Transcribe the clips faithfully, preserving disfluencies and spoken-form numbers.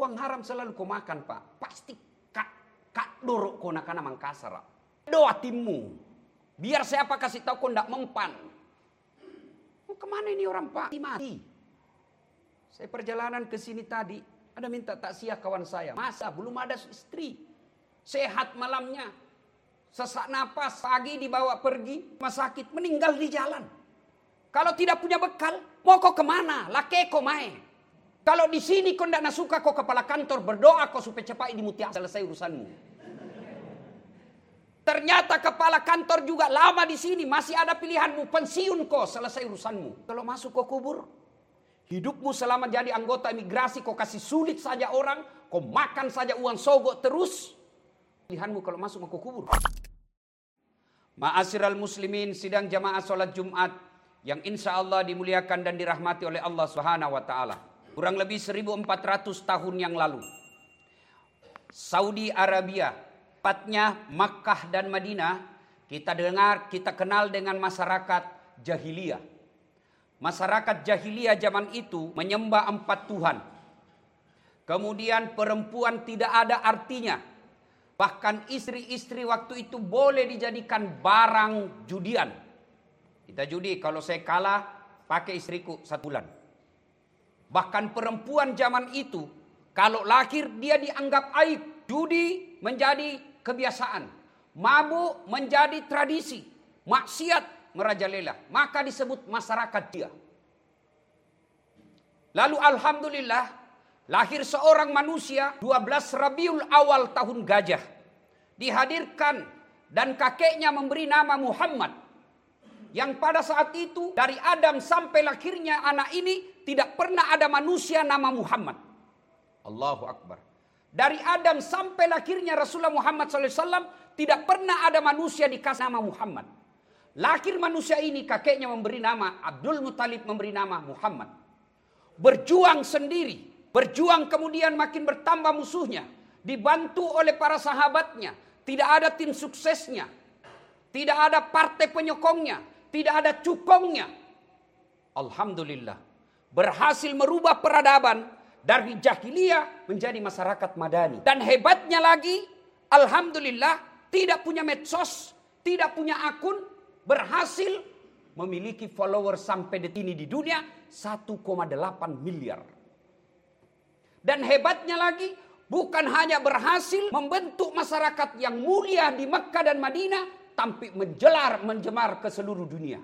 uang haram selalu kau makan, Pak. Pasti kak kak dorok kau nakana mangkasar. Doa timmu. Biar siapa kasih tahu kau ndak mempan. Mau kemana ini orang, Pak? Mati. Saya perjalanan ke sini tadi, ada minta takziah kawan saya. Masa belum ada istri. Sehat malamnya. Sesak napas, pagi dibawa pergi rumah sakit, meninggal di jalan. Kalau tidak punya bekal, mau kau kemana? Lake kau main. Kalau di sini kau tidak suka, kau kepala kantor berdoa kau supaya cepat dimutiak selesai urusanmu. Ternyata kepala kantor juga lama di sini, masih ada pilihanmu, pensiun kau selesai urusanmu. Kalau masuk kau kubur, hidupmu selama jadi anggota imigrasi kau kasih sulit saja orang, kau makan saja uang sogok terus. Pilihanmu kalau masuk kau kubur. Ma'asyiral muslimin, sidang jamaah salat Jumat yang insya Allah dimuliakan dan dirahmati oleh Allah Subhanahu wa taala. Kurang lebih seribu empat ratus tahun yang lalu, Saudi Arabia, tepatnya Makkah dan Madinah, kita dengar, kita kenal dengan masyarakat jahiliyah. Masyarakat jahiliyah zaman itu menyembah empat Tuhan. Kemudian perempuan tidak ada artinya. Bahkan istri-istri waktu itu boleh dijadikan barang judian. Kita judi, kalau saya kalah pakai istriku satu bulan. Bahkan perempuan zaman itu kalau lahir dia dianggap aib. Judi menjadi kebiasaan. Mabuk menjadi tradisi. Maksiat merajalela. Maka disebut masyarakat dia. Lalu alhamdulillah lahir seorang manusia dua belas Rabiul Awal tahun gajah. Dihadirkan dan kakeknya memberi nama Muhammad. Yang pada saat itu dari Adam sampai lahirnya anak ini tidak pernah ada manusia nama Muhammad. Allahu Akbar. Dari Adam sampai lahirnya Rasulullah Muhammad shallallahu alaihi wasallam tidak pernah ada manusia dikasih nama Muhammad. Lahir manusia ini kakeknya memberi nama Abdul Muthalib, memberi nama Muhammad. Berjuang sendiri. Berjuang kemudian makin bertambah musuhnya. Dibantu oleh para sahabatnya. Tidak ada tim suksesnya. Tidak ada partai penyokongnya. Tidak ada cukongnya. Alhamdulillah. Berhasil merubah peradaban dari jahiliyah menjadi masyarakat madani. Dan hebatnya lagi, alhamdulillah, tidak punya medsos, tidak punya akun, berhasil memiliki follower sampai detik ini di dunia satu koma delapan miliar. Dan hebatnya lagi, bukan hanya berhasil membentuk masyarakat yang mulia di Mekkah dan Madinah, tapi menjelar, menjemar ke seluruh dunia.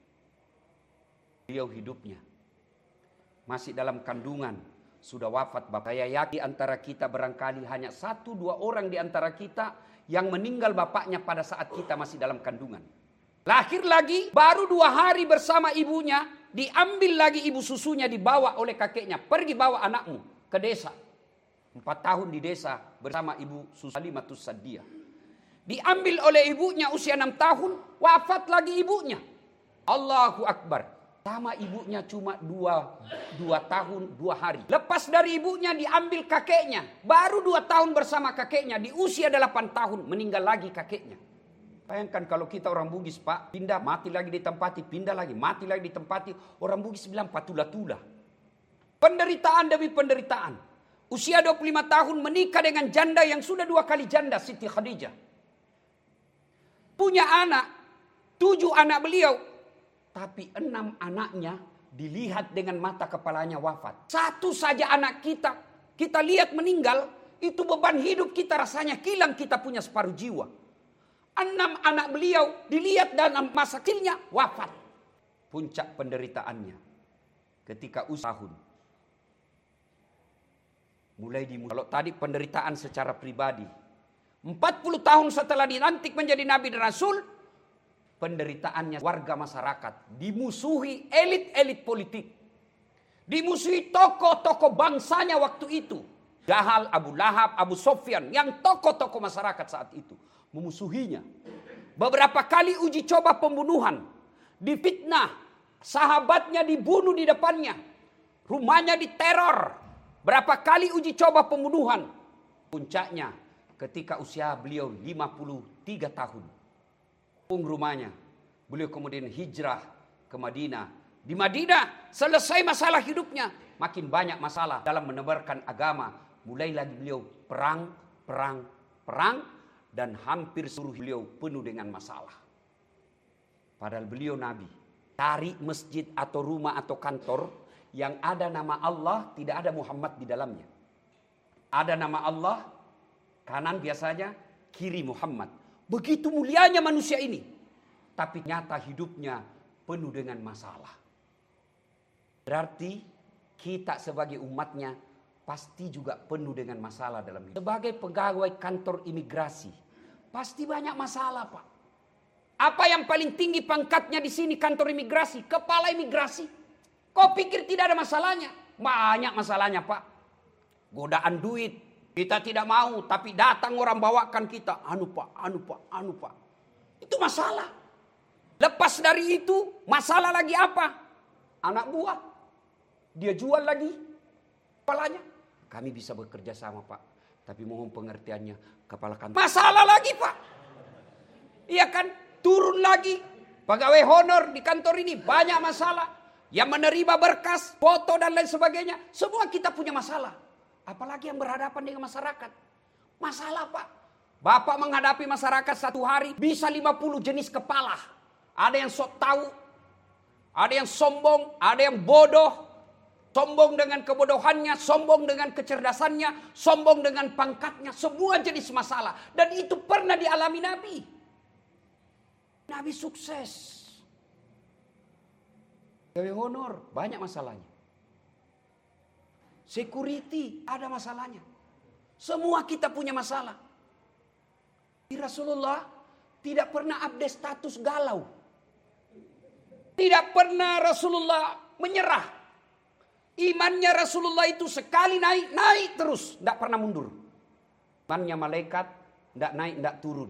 Beliau hidupnya masih dalam kandungan, sudah wafat bapak. Saya yakin antara kita barangkali hanya satu dua orang di antara kita yang meninggal bapaknya pada saat kita masih dalam kandungan. Lahir lagi, baru dua hari bersama ibunya, diambil lagi ibu susunya, dibawa oleh kakeknya. Pergi bawa anakmu ke desa. Empat tahun di desa bersama ibu Halimatus Sa'diyah. Diambil oleh ibunya usia enam tahun, wafat lagi ibunya. Allahu Akbar. Sama ibunya cuma dua, dua tahun, dua hari. Lepas dari ibunya diambil kakeknya. Baru dua tahun bersama kakeknya. Di usia delapan tahun meninggal lagi kakeknya. Bayangkan kalau kita orang Bugis, Pak, pindah, mati lagi ditempati, pindah lagi, mati lagi ditempati. Orang Bugis bilang patula-tula. Penderitaan demi penderitaan. Usia dua puluh lima tahun menikah dengan janda yang sudah dua kali janda, Siti Khadijah. Punya anak, tujuh anak beliau. Tapi enam anaknya dilihat dengan mata kepalanya wafat. Satu saja anak kita, kita lihat meninggal, itu beban hidup kita rasanya hilang, kita punya separuh jiwa. Enam anak beliau dilihat dalam masa kecilnya wafat. Puncak penderitaannya ketika usia tahun. Mulai dimulai. Kalau tadi penderitaan secara pribadi. empat puluh tahun setelah dilantik menjadi Nabi dan Rasul. Penderitaannya warga masyarakat. Dimusuhi elit-elit politik. Dimusuhi tokoh-tokoh bangsanya waktu itu. Jahal, Abu Lahab, Abu Sofyan. Yang tokoh-tokoh masyarakat saat itu. Memusuhinya. Beberapa kali uji coba pembunuhan. Difitnah. Sahabatnya dibunuh di depannya. Rumahnya diteror. Berapa kali uji coba pembunuhan. Puncaknya ketika usia beliau lima puluh tiga tahun. Pung rumahnya. Beliau kemudian hijrah ke Madinah. Di Madinah selesai masalah hidupnya. Makin banyak masalah dalam menebarkan agama. mulai lagi beliau perang, perang, perang, dan hampir seluruh beliau penuh dengan masalah. Padahal beliau Nabi. Cari masjid atau rumah atau kantor yang ada nama Allah, tidak ada Muhammad di dalamnya. Ada nama Allah, kanan biasanya, kiri Muhammad. Begitu mulianya manusia ini. Tapi nyata hidupnya penuh dengan masalah. Berarti kita sebagai umatnya pasti juga penuh dengan masalah dalam hidup. Sebagai pegawai kantor imigrasi, pasti banyak masalah, Pak. Apa yang paling tinggi pangkatnya di sini kantor imigrasi? Kepala imigrasi. Kau pikir tidak ada masalahnya? Banyak masalahnya, Pak. Godaan duit. Kita tidak mau, tapi datang orang bawakan kita. Anu Pak, anu Pak, anu Pak. Itu masalah. Lepas dari itu, masalah lagi apa? Anak buah. Dia jual lagi kepalanya. Kami bisa bekerja sama, Pak. Tapi mohon pengertiannya, kepala kantor. Masalah lagi, Pak. Iya kan? Turun lagi. Pegawai honor di kantor ini banyak masalah. Yang menerima berkas, foto dan lain sebagainya. Semua kita punya masalah. Apalagi yang berhadapan dengan masyarakat. Masalah, Pak. Bapak menghadapi masyarakat satu hari bisa lima puluh jenis kepala. Ada yang sok tahu. Ada yang sombong. Ada yang bodoh. Sombong dengan kebodohannya. Sombong dengan kecerdasannya. Sombong dengan pangkatnya. Semua jenis masalah. Dan itu pernah dialami Nabi. Nabi sukses. Pegawai honor banyak masalahnya. Security ada masalahnya. Semua kita punya masalah. Rasulullah tidak pernah update status galau. Tidak pernah Rasulullah menyerah. Imannya Rasulullah itu sekali naik, naik terus. Tidak pernah mundur. Imannya malaikat tidak naik, tidak turun.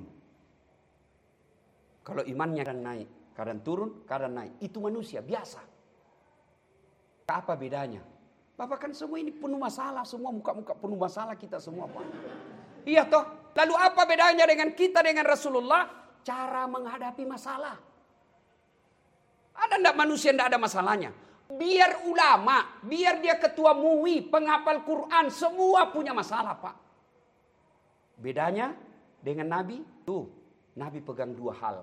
Kalau imannya kadang naik, kadang turun, kadang naik. Itu manusia biasa. Apa bedanya? Bapak kan semua ini penuh masalah. Semua muka-muka penuh masalah kita semua, Pak. Iya toh. Lalu apa bedanya dengan kita dengan Rasulullah? Cara menghadapi masalah. Ada enggak manusia enggak ada masalahnya? Biar ulama, biar dia ketua M U I, penghafal Quran, semua punya masalah, Pak. Bedanya dengan Nabi? Tuh, Nabi pegang dua hal.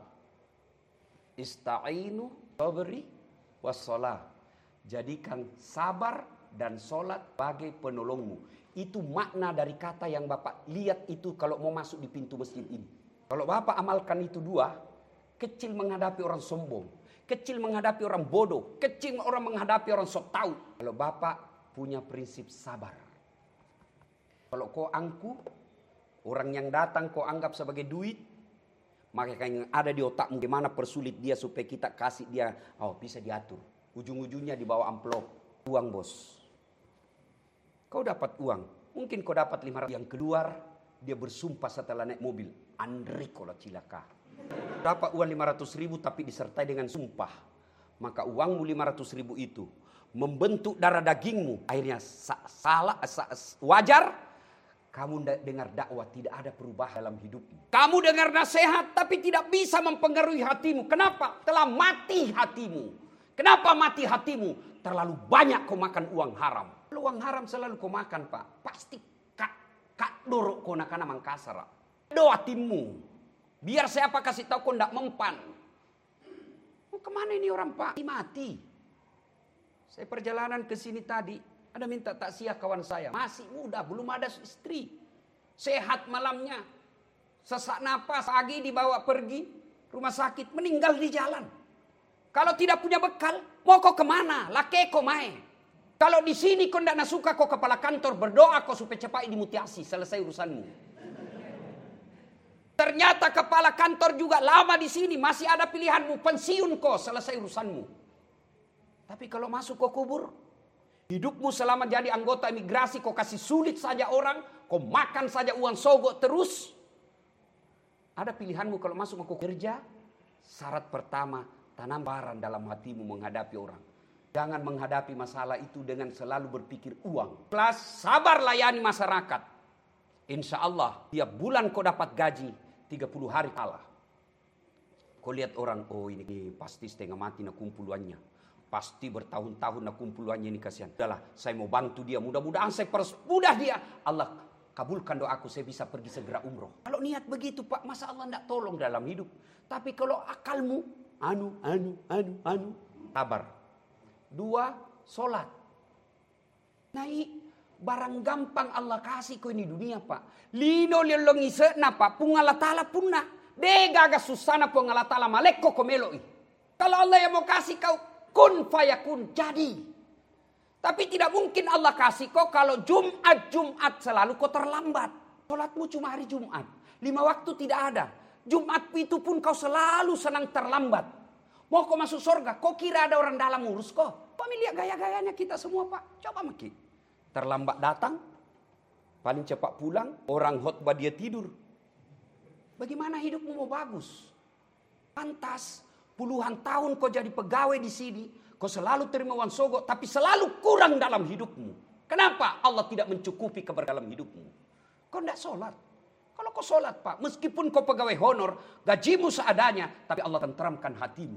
Ista'inu sabri wassalah. Jadikan sabar dan solat sebagai penolongmu. Itu makna dari kata yang Bapak lihat itu kalau mau masuk di pintu masjid ini. Kalau Bapak amalkan itu dua, kecil menghadapi orang sombong, kecil menghadapi orang bodoh, kecil orang menghadapi orang sok tahu. Kalau Bapak punya prinsip sabar. Kalau kau angku, orang yang datang kau anggap sebagai duit, maka yang ada di otakmu gimana persulit dia supaya kita kasih dia, oh bisa diatur. Ujung-ujungnya di bawah amplop, uang bos. Kau dapat uang, mungkin kau dapat lima ratus. Yang kedua, dia bersumpah setelah naik mobil, Andri kalau cilaka. Dapat uang lima ratus ribu tapi disertai dengan sumpah. Maka uangmu lima ratus ribu itu membentuk darah dagingmu. Akhirnya sa salah, sa wajar. Kamu dengar dakwah tidak ada perubahan dalam hidupmu. Kamu dengar nasihat tapi tidak bisa mempengaruhi hatimu. Kenapa? Telah mati hatimu. Kenapa mati hatimu? Terlalu banyak kau makan uang haram. Uang haram selalu kau makan, Pak. Pasti kak kak dorok kau nak kana mangkasar. Doa hatimu. Biar siapa kasih tahu kau ndak mempan. Oh, kemana ini orang, Pak? Mati. Saya perjalanan ke sini tadi. Ada minta taksiah kawan saya. Masih muda, belum ada istri. Sehat malamnya. Sesak napas, pagi dibawa pergi. Rumah sakit, meninggal di jalan. Kalau tidak punya bekal, mau kau kemana? Laki kau main. Kalau di sini kau tidak suka, kau kepala kantor berdoa kau supaya cepat dimutiasi. Selesai urusanmu. Ternyata kepala kantor juga lama di sini. Masih ada pilihanmu. Pensiun kau, selesai urusanmu. Tapi kalau masuk kau kubur, hidupmu selama jadi anggota imigrasi, kau kasih sulit saja orang, kau makan saja uang sogok terus. Ada pilihanmu kalau masuk kau kerja. Syarat pertama, tanam baran dalam hatimu menghadapi orang. Jangan menghadapi masalah itu dengan selalu berpikir uang. Plus sabar layani masyarakat. Insya Allah tiap bulan kau dapat gaji tiga puluh hari kalah. Kau lihat orang, oh ini pasti setengah mati nak kumpul uangnya. Pasti bertahun-tahun nak kumpul uangnya ini, kasihan. Udahlah, saya mau bantu dia. Mudah-mudahan saya permudah dia. Allah kabulkan doaku, saya bisa pergi segera umroh. Kalau niat begitu Pak, masa Allah tidak tolong dalam hidup. Tapi kalau akalmu, anu, anu, anu, anu, sabar. Dua, solat. Naik, barang gampang Allah kasih kau ini dunia Pak. Lino lelong isa napa, pungala tala punna. Degaga susana pungala tala malekko komeloi. Kalau Allah yang mau kasih kau, kun fayakun, jadi. Tapi tidak mungkin Allah kasih kau kalau Jumat-Jumat selalu kau terlambat. Sholatmu cuma hari Jumat. Lima waktu tidak ada. Jumat itu pun kau selalu senang terlambat. Mau kau masuk surga, kau kira ada orang dalam urus kau. Kau lihat gaya-gayanya kita semua Pak. Coba maki. Terlambat datang, paling cepat pulang, orang khotbah dia tidur. Bagaimana hidupmu mau bagus? Pantas. Puluhan tahun kau jadi pegawai di sini, kau selalu terima uang sogok, tapi selalu kurang dalam hidupmu. Kenapa Allah tidak mencukupi keberkahan dalam hidupmu? Kau tidak sholat. Kalau kau sholat Pak, meskipun kau pegawai honor, gajimu seadanya, tapi Allah tenteramkan hatimu.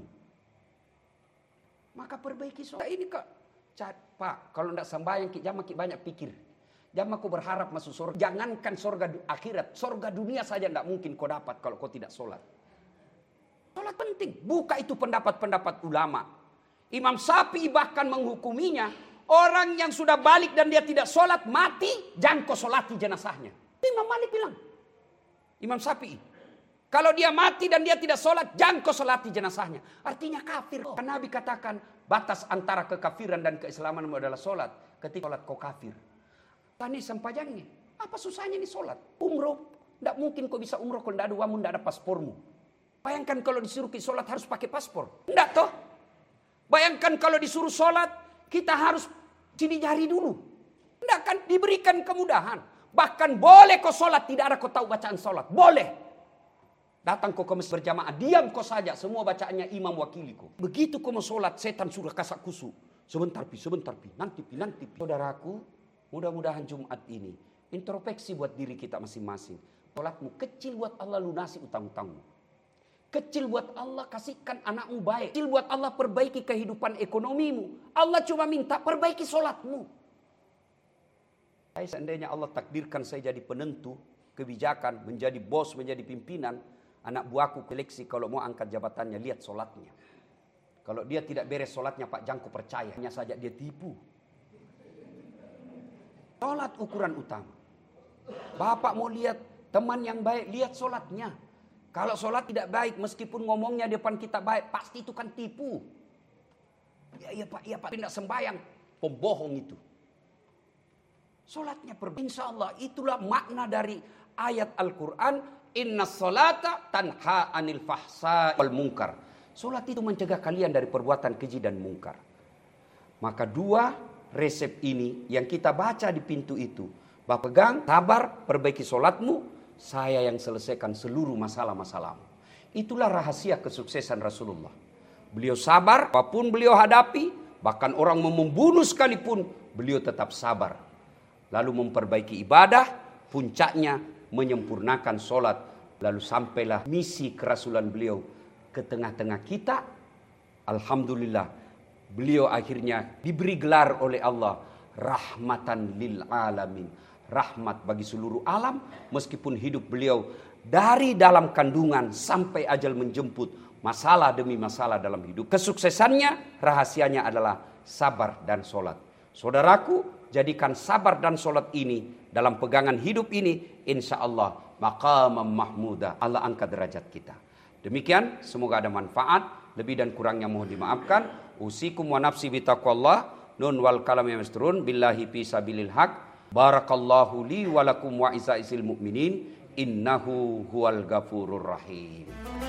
Maka perbaiki sholat. Ini kok, Pak, kalau tidak sembahyang, jangan banyak pikir. Jangan kau berharap masuk surga. Jangankan surga akhirat, surga dunia saja tidak mungkin kau dapat kalau kau tidak sholat. Sholat penting. Buka itu pendapat-pendapat ulama. Imam Syafi'i bahkan menghukuminya. Orang yang sudah balik dan dia tidak sholat, mati, jangan kau sholati jenazahnya. Imam Malik bilang. Imam Syafi'i. Kalau dia mati dan dia tidak sholat, jangan kau sholati jenazahnya. Artinya kafir. Karena Nabi katakan, batas antara kekafiran dan keislaman adalah sholat. Ketika sholat kau kafir. Tani sempajangnya. Apa susahnya ini sholat? Umroh. Tidak mungkin kau bisa umroh kalau tidak ada uangmu, tidak ada paspormu. Bayangkan kalau disuruh kita sholat harus pakai paspor. Enggak toh. Bayangkan kalau disuruh sholat kita harus sini jari dulu. Enggak kan diberikan kemudahan. Bahkan boleh kau sholat tidak ada kau tahu bacaan sholat. Boleh. Datang kau ke masjid berjamaah. Diam kau saja. Semua bacaannya imam wakili kau. Begitu kau mau sholat setan sudah kasak kusuk. Sebentar pi, sebentar pi. Nanti pi, nanti pi. Saudaraku, mudah-mudahan Jumat ini introspeksi buat diri kita masing-masing. Sholatmu kecil buat Allah lunasi utang-utangmu. Kecil buat Allah kasihkan anakmu baik. Kecil buat Allah perbaiki kehidupan ekonomimu. Allah cuma minta perbaiki solatmu. Saya seandainya Allah takdirkan saya jadi penentu kebijakan, menjadi bos, menjadi pimpinan, anak buahku seleksi kalau mau angkat jabatannya, lihat solatnya. Kalau dia tidak beres solatnya Pak Jangko percaya, hanya saja dia tipu. Solat ukuran utama. Bapak mau lihat teman yang baik, lihat solatnya. Kalau sholat tidak baik, meskipun ngomongnya depan kita baik, pasti itu kan tipu. Ya, iya Pak, iya Pak, tidak sembahyang. Pembohong itu. Sholatnya perbeda. Insya Allah, itulah makna dari ayat Al-Quran. Inna sholata tanha anil fahsa wal munkar. Sholat itu mencegah kalian dari perbuatan keji dan mungkar. Maka dua resep ini yang kita baca di pintu itu. Bapak pegang, sabar, perbaiki sholatmu. Saya yang selesaikan seluruh masalah-masalahmu. Itulah rahasia kesuksesan Rasulullah. Beliau sabar, apapun beliau hadapi, bahkan orang mau membunuh sekalipun, beliau tetap sabar. Lalu memperbaiki ibadah, puncaknya menyempurnakan sholat. Lalu sampailah misi kerasulan beliau ke tengah-tengah kita. Alhamdulillah, beliau akhirnya diberi gelar oleh Allah, rahmatan lil alamin. Rahmat bagi seluruh alam, meskipun hidup beliau dari dalam kandungan sampai ajal menjemput, masalah demi masalah dalam hidup. Kesuksesannya, rahasianya adalah sabar dan sholat. Saudaraku, jadikan sabar dan sholat ini dalam pegangan hidup ini, insya Allah maqamam mahmudah, Allah angkat derajat kita. Demikian, semoga ada manfaat. Lebih dan kurangnya mohon dimaafkan. Usikum wa nafsi bitaqwallah. Nun wal kalam yamsturun billahi fi sabilil haq. Barakallahu li walakum wa isaisil mu'minin. Innahu huwal ghafurur rahim.